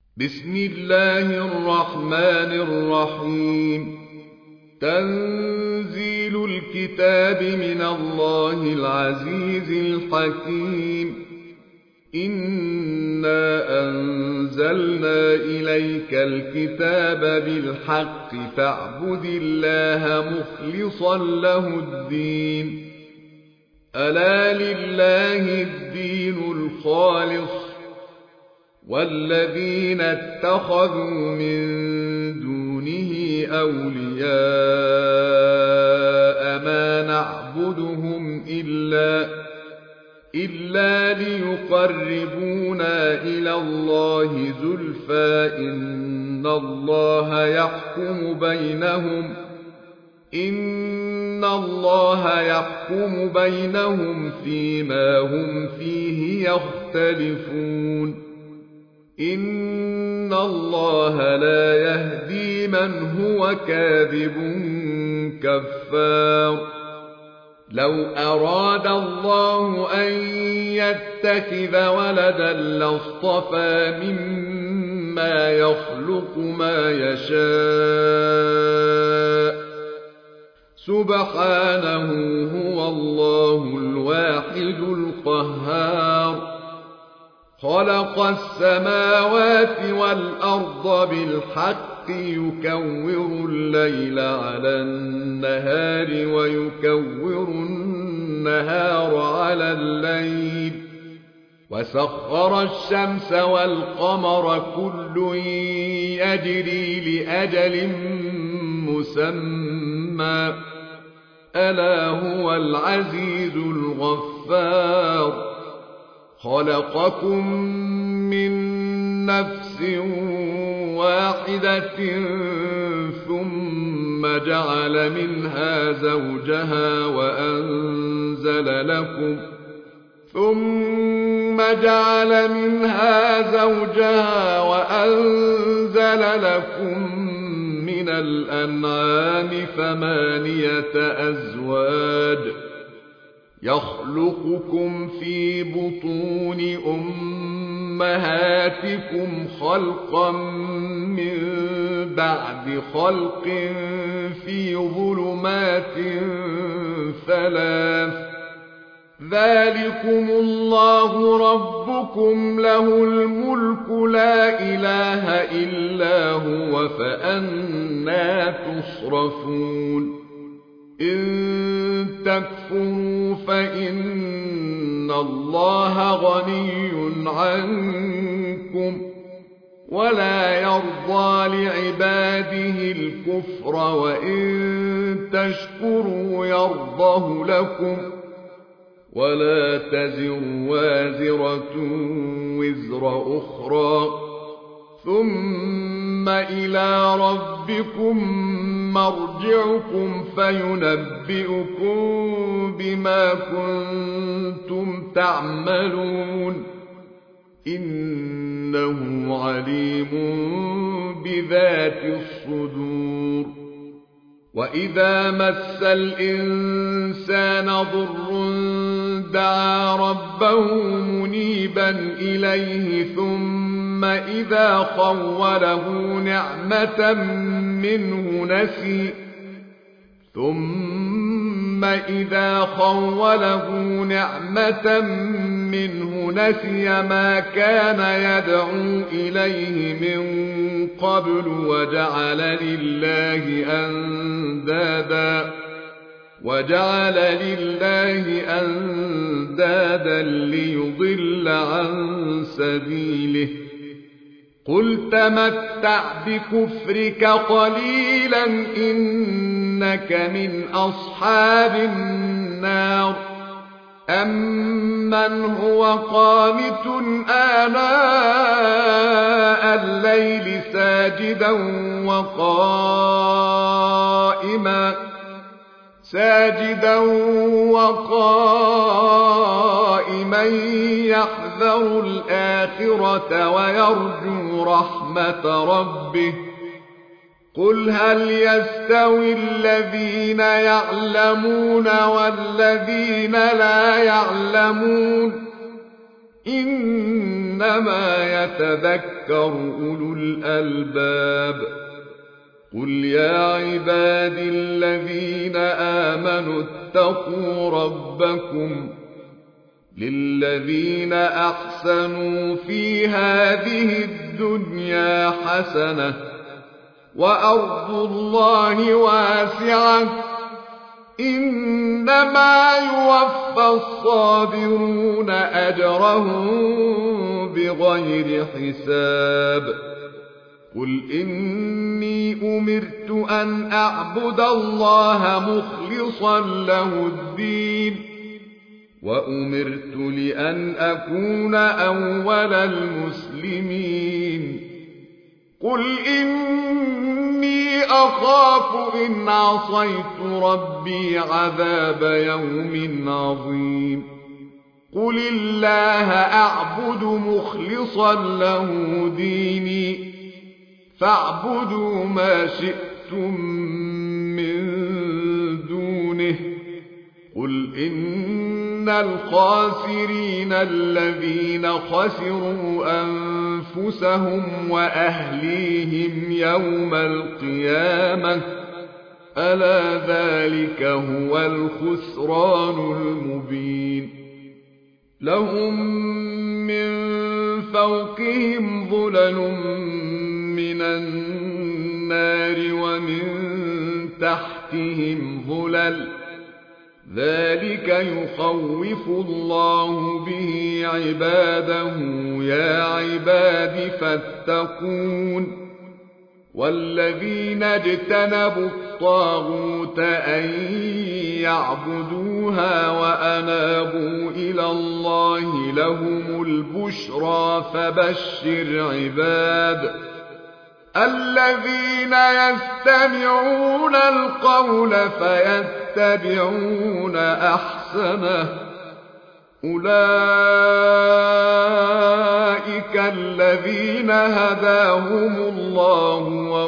بسم الله الرحمن الرحيم. تنزيل الكتاب من الله العزيز الحكيم. إنا أنزلنا إليك الكتاب بالحق فاعبد الله مخلصا له الدين. ألا لله الدين الخالص، والذين اتخذوا من دونه أولياء ما نعبدهم إلا ليقربونا إلى الله زلفى إن الله يحكم بينهم فيما هم فيه يختلفون. إن الله لا يهدي من هو كاذب كفار. لو أراد الله أن يتخذ ولدا لاصطفى مما يخلق ما يشاء، سبحانه هو الله الواحد القهار. خلق السماوات والأرض بالحق يكور الليل على النهار ويكور النهار على الليل، وسخر الشمس والقمر كل يجري لأجل مسمى، ألا هو العزيز الغفار. خلقكم من نفس واحدة ثم جعل منها زوجها وأنزل لكم من الأنعام 8 أزواج يخلقكم في بطون أمهاتكم خلقا من بعد خلق في ظلمات 3. ذلكم الله ربكم له الملك لا إله إلا هو فأنى تصرفون. إن تكفروا فإن الله غني عنكم ولا يرضى لعباده الكفر، وإن تشكروا يرضه لكم ولا تزر وازرة وزر أخرى، ثم إلى ربكم مرجعكم فينبئكم بما كنتم تعملون، إنه عليم بذات الصدور. وإذا مس الإنسان ضر دعا ربه منيبا إليه ثم إذا خوله نعمة منه نسي ما كان يدعو إليه من قبل وجعل لله أندادا ليضل عن سبيله. قل تمتع بكفرك قليلا إنك من أصحاب النار. أمن هو قانت آناء الليل ساجدا وقائما يحذر الآخرة ويرجو رحمة ربه. قل هل يستوي الذين يعلمون والذين لا يعلمون؟ إن إنما يتذكر أولو الألباب قل يا عبادي الذين آمنوا اتقوا ربكم للذين أحسنوا في هذه الدنيا حسنة وأرض الله واسعة إنما يوفى الصابرون أجرهم بغير حساب قل إني أمرت أن أعبد الله مخلصا له الدين وأمرت لأن أكون أول المسلمين قل إني أخاف إن عصيت ربي عذاب يوم عظيم قل الله أعبد مخلصا له ديني فاعبدوا ما شئتم من دونه قل إن الخاسرين الذين خسروا أنفسهم وأهليهم يوم القيامة ألا ذلك هو الخسران المبين لهم من فوقهم ظلل من النار ومن تحتهم ظلل ذلك يخوف الله به عباده يا عباد فاتقون والذين اجتنبوا الطاغوت أن يعبدوها وأنابوا إلى الله لهم البشرى فبشر عباد الذين يستمعون القول فيتبعون أحسنه أولئك الذين هداهم الله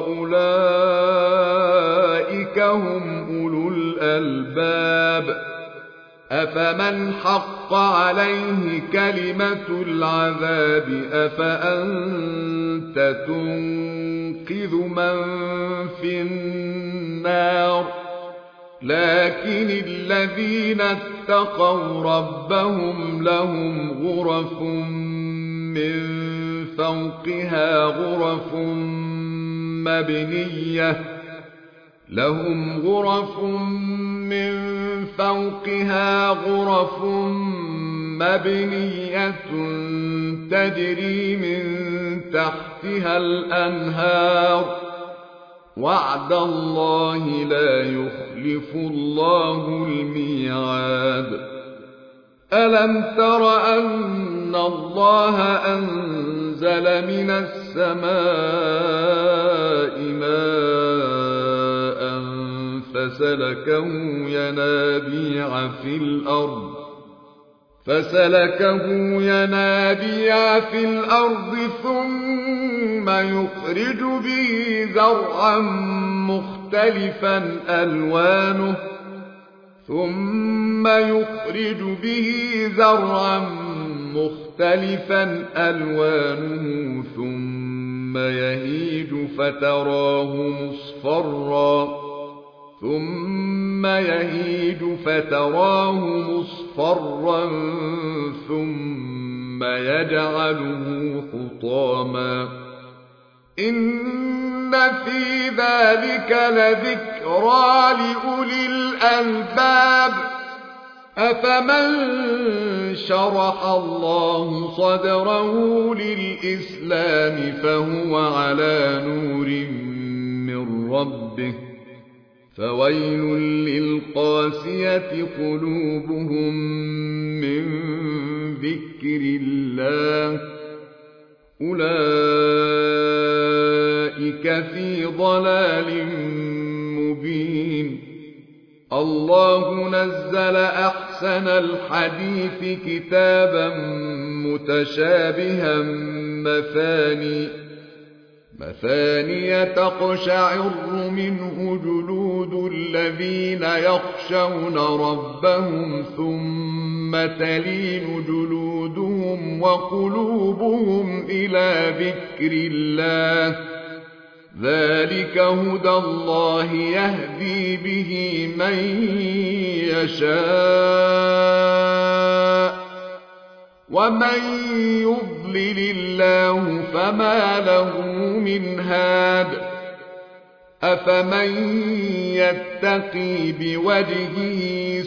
وأولئك هم أولو الألباب أفمن حق عليه كلمة العذاب أفأنت تنقذ من في النار لكن الذين اتقوا ربهم لهم غرف من فوقها غرف مبنية تجري من تحتها الأنهار وعد الله لا يخلف الله الميعاد ألم تر أن الله أنزل من السماء ماء فسلكه ينابيع في الأرض ثم يخرج به زرعا مختلفا ألوانه ثم يهيج فتراه مصفرا ثم يجعله حطاما إن في ذلك لذكرى لأولي الألباب أفمن شرح الله صدره للإسلام فهو على نور من ربه فويل للقاسية قلوبهم من ذكر الله أولئك في ضلال مبين الله نزل أحسن الحديث كتابا متشابها مثانية تقشعر منه جلود الذين يخشون ربهم ثم تلين جلودهم وقلوبهم إلى ذكر الله، ذلك هدى الله يهدي به من يشاء، ومن يضلل الله فما له من هاد. أفمن يتقي بوجهه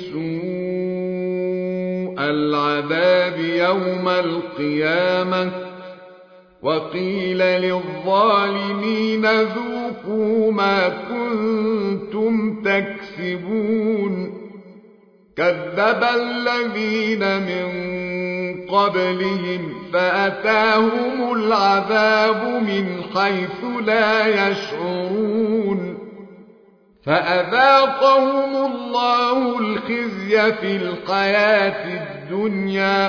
سوء العذاب يوم القيامة وقيل للظالمين ذوقوا ما كنتم تكسبون. كذب الذين من قبلهم فأتاهم العذاب من حيث لا يشعرون، فأذاقهم الله الخزي في الحياة الدنيا،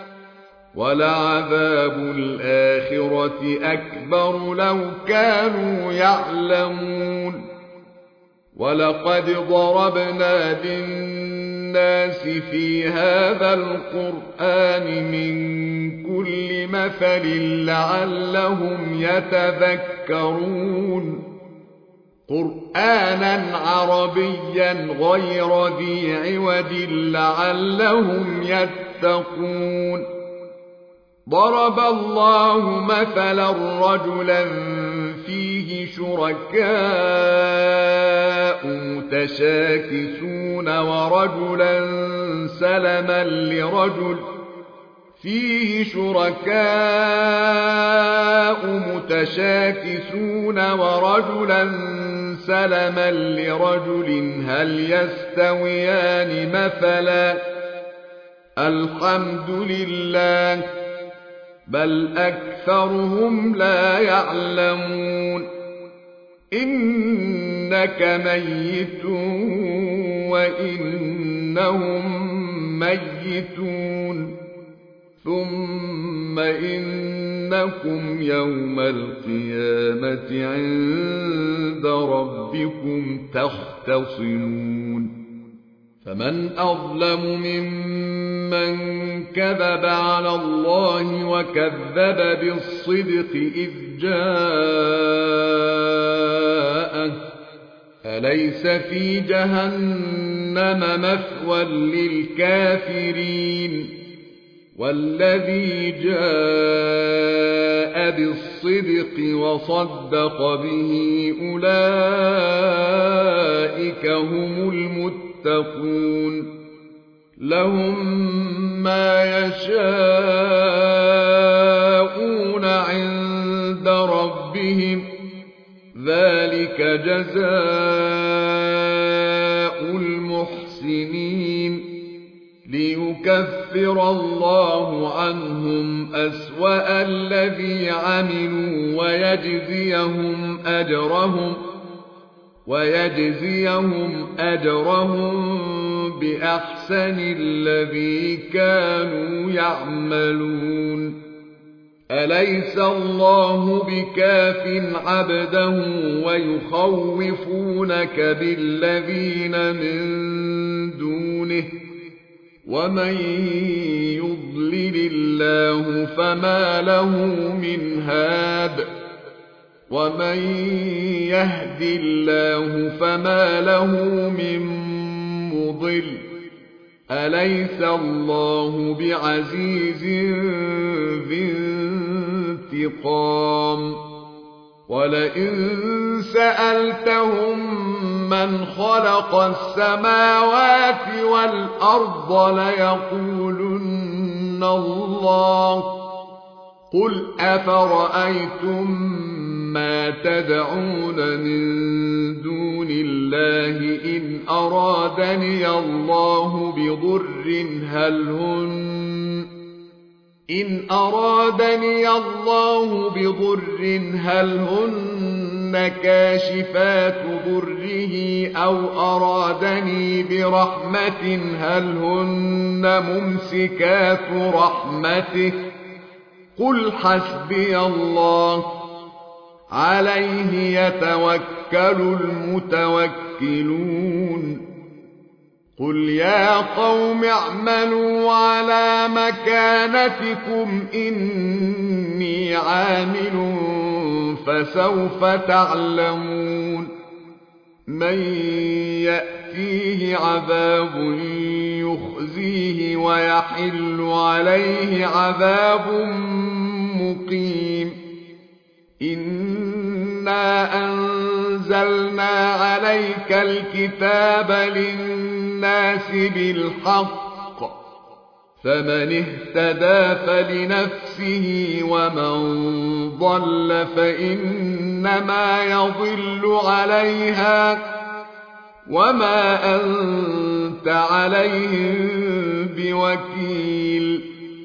ولعذاب الآخرة أكبر لو كانوا يعلمون. ولقد ضربنا للناس في هذا القرآن من كل مثل لعلهم يتذكرون. قرآنا عربيا غير ذي عوج لعلهم يتقون. ضرب الله مثلا رجلا فيه شركاء متشاكسون ورجلا سلما لرجل سلما لرجل هل يستويان مثلا؟ الحمد لله بل أكثرهم لا يعلمون. إنك ميت وإنهم ميتون، ثم إنكم يوم القيامة عند ربكم تختصمون. فمن أظلم ممن كذب على الله وكذب بالصدق إذ جاءه، أليس في جهنم مثوى للكافرين؟ والذي جاء بالصدق وصدق به أولئك هم المتقون. لهم ما يشاءون عند ربهم ذلك جزاء المحسنين. ليكفر الله عنهم أسوأ الذي عملوا ويجزيهم أجرهم بأحسن الذي كانوا يعملون. أليس الله بكاف عبده ويخوفونك بالذين من دونه؟ ومن يضلل الله فما له من هاد، ومن يهد الله فما له من مضل. أليس الله بعزيز ذي انتقام؟ ولئن سألتهم من خلق السماوات والأرض ليقولن الله. قل أفرأيتم ما تدعون من دون الله إن أرادني الله بضر هل هن كاشفات ضره أو أرادني برحمة هل هن ممسكات رحمته؟ قل حسبي الله عليه يتوكل المتوكلون. قل يا قوم اعملوا على مكانتكم إني عامل فسوف تعلمون من يأتيه عذاب يخزيه ويحل عليه عذاب مقيم إنا أنزلنا عليك الكتاب للناس بالحق فمن اهتدى فلنفسه ومن ضل فإنما يضل عليها وما أنت عليهم بوكيل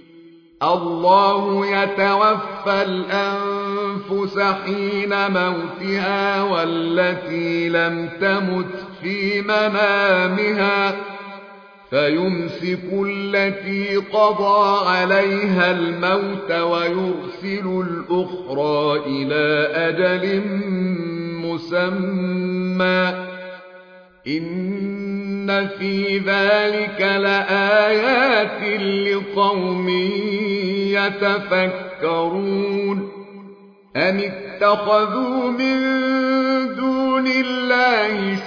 الله يتوفى الأنفس حين موتها والتي لم تمت في منامها فيمسك التي قضى عليها الموت ويرسل الأخرى إلى أجل مسمى إن في ذلك لآيات لقوم يتفكرون أم اتخذوا من دون الله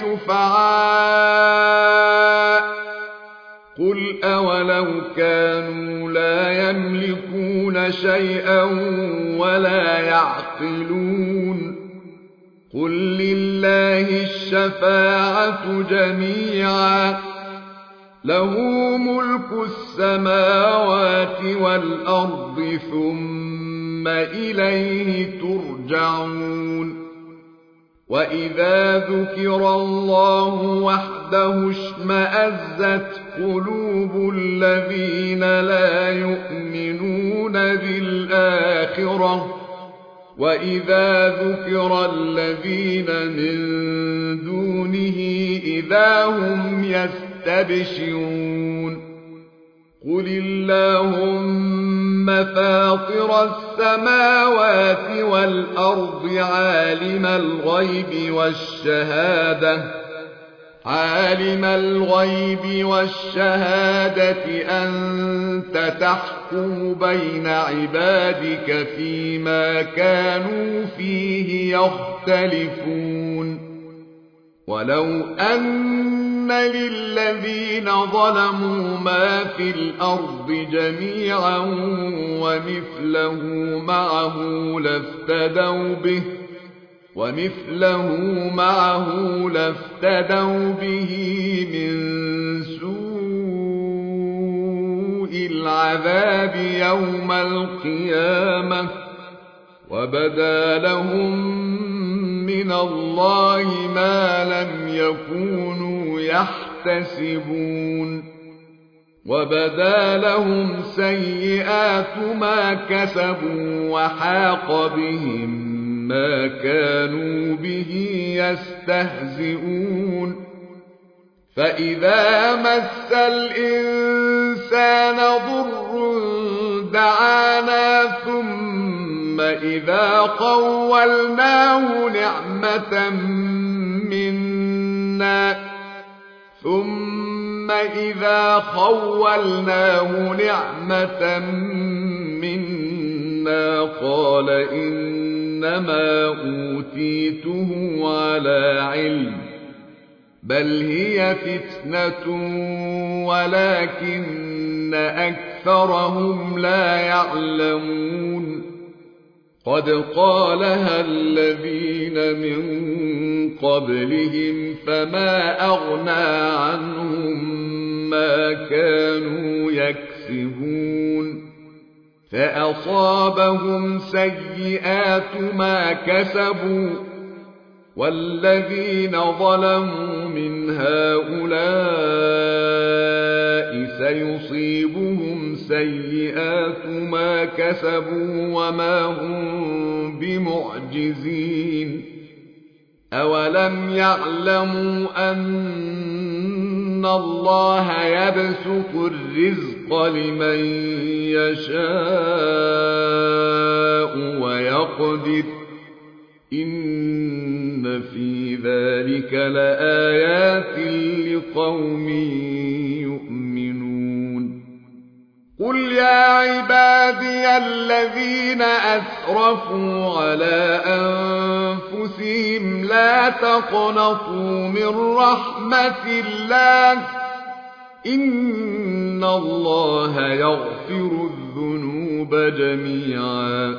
شفعاء قل أولو كانوا لا يملكون شيئا ولا يعقلون قل لله الشفاعة جميعا له ملك السماوات والأرض ثم إليه ترجعون وإذا ذكر الله وحده اشمأزت قلوب الذين لا يؤمنون بالآخرة وإذا ذكر الذين من دونه إذا هم يستبشرون قل اللهم فاطر السماوات والأرض عالم الغيب والشهادة أنت تحكم بين عبادك فيما كانوا فيه يختلفون ولو أن للذين ظلموا ما في الأرض جميعا ومثله معه لافتدوا به من سوء العذاب يوم القيامة وبدا لهم من الله ما لم يكونوا يحتسبون وبدا لهم سيئات ما كسبوا وحاق بهم ما كانوا به يستهزئون فإذا مس الإنسان ضر دعانا ثم إذا خولناه نعمة منا قال إنما أوتيته على علم بل هي فتنة ولكن أكثرهم لا يعلمون قد قالها الذين من قبلهم فما أغنى عنهم ما كانوا يكسبون فأصابهم سيئات ما كسبوا والذين ظلموا من هؤلاء سيصيبهم سيئات ما كسبوا وما هم بمعجزين أولم يعلموا أن الله يبسط الرزق لمن يشاء ويقدر إن في ذلك لآيات لقوم قل يا عبادي الذين أسرفوا على أنفسهم لا تقنطوا من رحمة الله إن الله يغفر الذنوب جميعا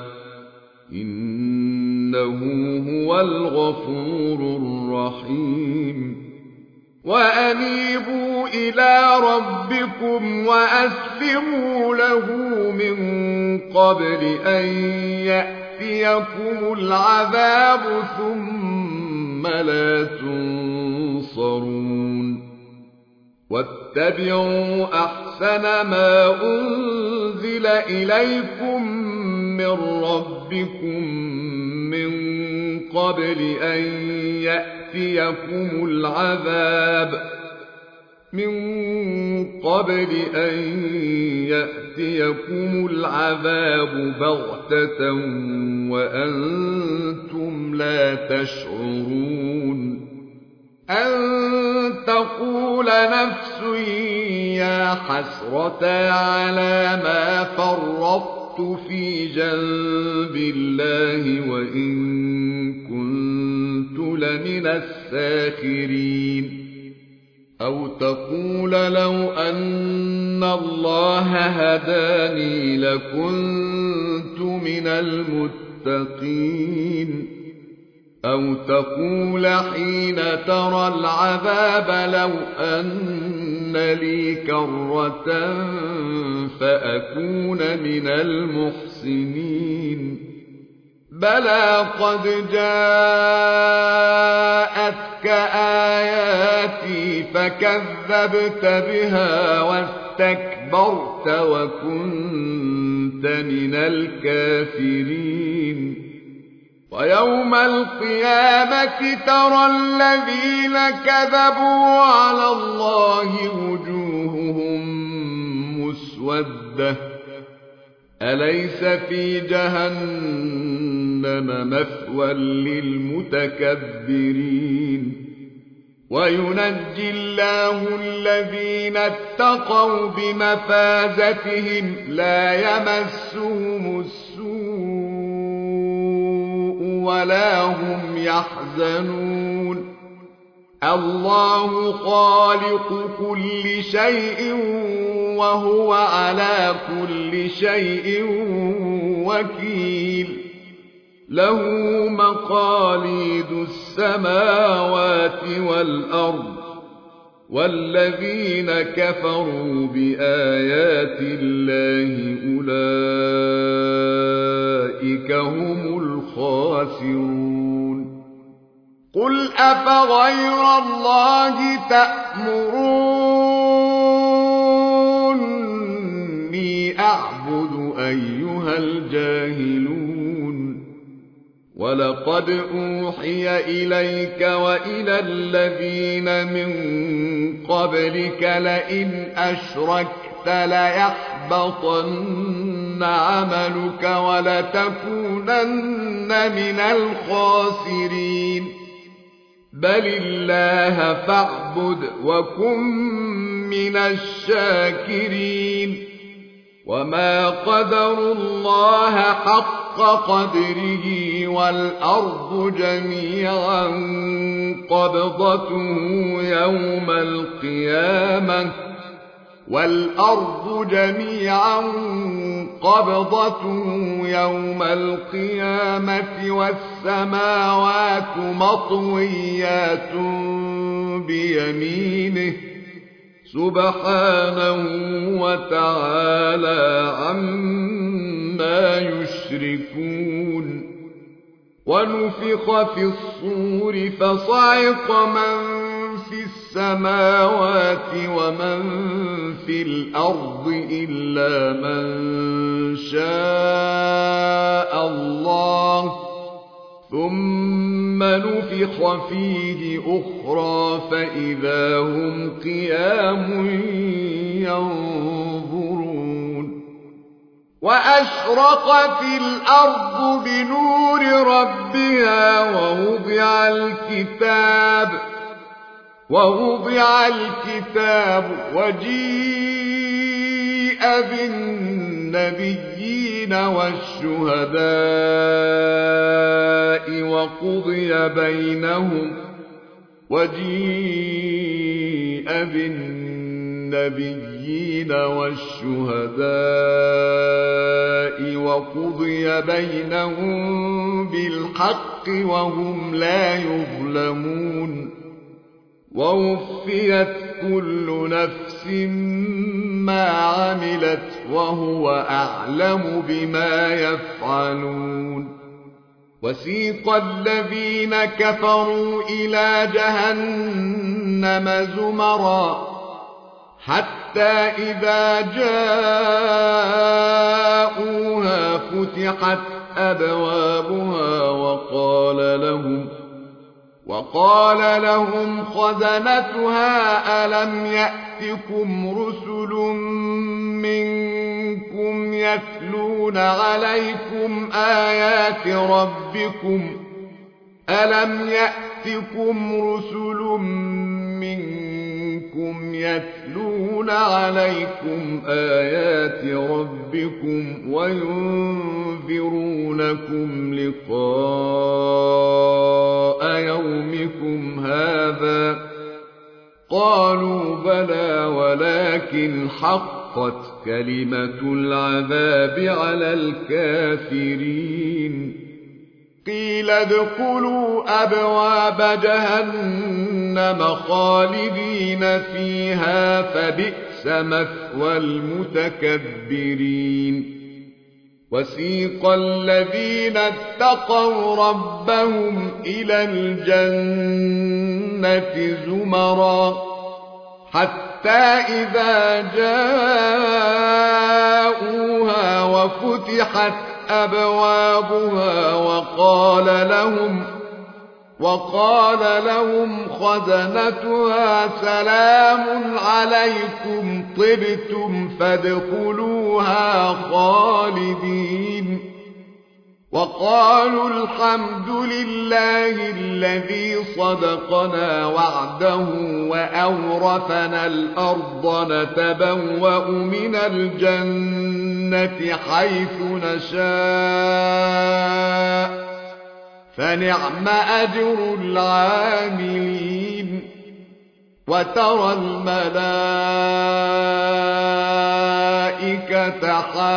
إنه هو الغفور الرحيم وأنيبوا إلى ربكم وأسلموا له من قبل أن يأتيكم العذاب ثم لا تنصرون واتبعوا أحسن ما أنزل إليكم من ربكم من قبل أن يأتيكم العذاب بغتة وأنتم لا تشعرون أن تقول نفس يا حسرة على ما فرطت في جنب الله وإن كنت لمن الساخرين أو تقول لو أن الله هداني لكنت من المتقين أو تقول حين ترى العذاب لو أن لي كرة فأكون من المحسنين بلى قد جاءتك آياتي فكذبت بها واستكبرت وكنت من الكافرين ويوم القيامة ترى الذين كذبوا على الله وجوههم مسودة أليس في جهنم مثوى للمتكبرين وينجي الله الذين اتقوا بمفازتهم لا يمسهم السوء ولا هم يحزنون الله خالق كل شيء وهو على كل شيء وكيل له مقاليد السماوات والأرض والذين كفروا بآيات الله أولئك هم الخاسرون قل أفغير الله تأمروني أعبد أيها الجاهلون ولقد أوحي إليك وإلى الذين من قبلك لئن أشركت ليحبطن عملك ولتكونن من الخاسرين بل الله فاعبد وكن من الشاكرين وما قدروا الله حق قدره والأرض جميعا قبضته يوم القيامة والسماوات مطويات بيمينه سبحانه وتعالى عما يشركون ونفخ في الصور فصعق من في السماوات ومن في الأرض إلا من شاء الله ثم نفخ فيه أخرى فإذا هم قيام ينظرون وأشرقت الأرض بنور ربها ووضع الكتاب وجيء بالنبيين والشهداء وقضي بينهم بالحق وهم لا يظلمون ووفيت كل نفس ما عملت وهو أعلم بما يفعلون وسيق الذين كفروا إلى جهنم زمرا حتى إذا جاءوها فتحت أبوابها وقال لهم خزنتها ألم يأتكم رسل منكم يتلون عليكم آيات ربكم وينذرونكم لقاء يومكم هذا قالوا بلى ولكن حقت كلمة العذاب على الكافرين قيل ادخلوا أبواب جهنم خالدين فيها فبئس مثوى المتكبرين وسيق الذين اتقوا ربهم إلى الجنة زمرا حتى إذا جاءوها وفتحت أبوابها وقال لهم خزنتها سلام عليكم طبتم فادخلوها خالدين وقالوا الحمد لله الذي صدقنا وعده وأورثنا الأرض نتبوأ من الجنة حيث نشاء فنعم أجر العاملين وترى الملائكة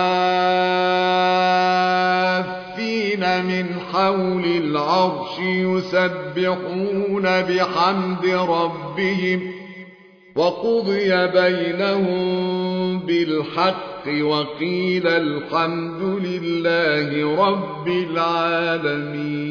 حافين من حول العرش يسبحون بحمد ربهم وقضي بينهم بالحق وقيل الحمد لله رب العالمين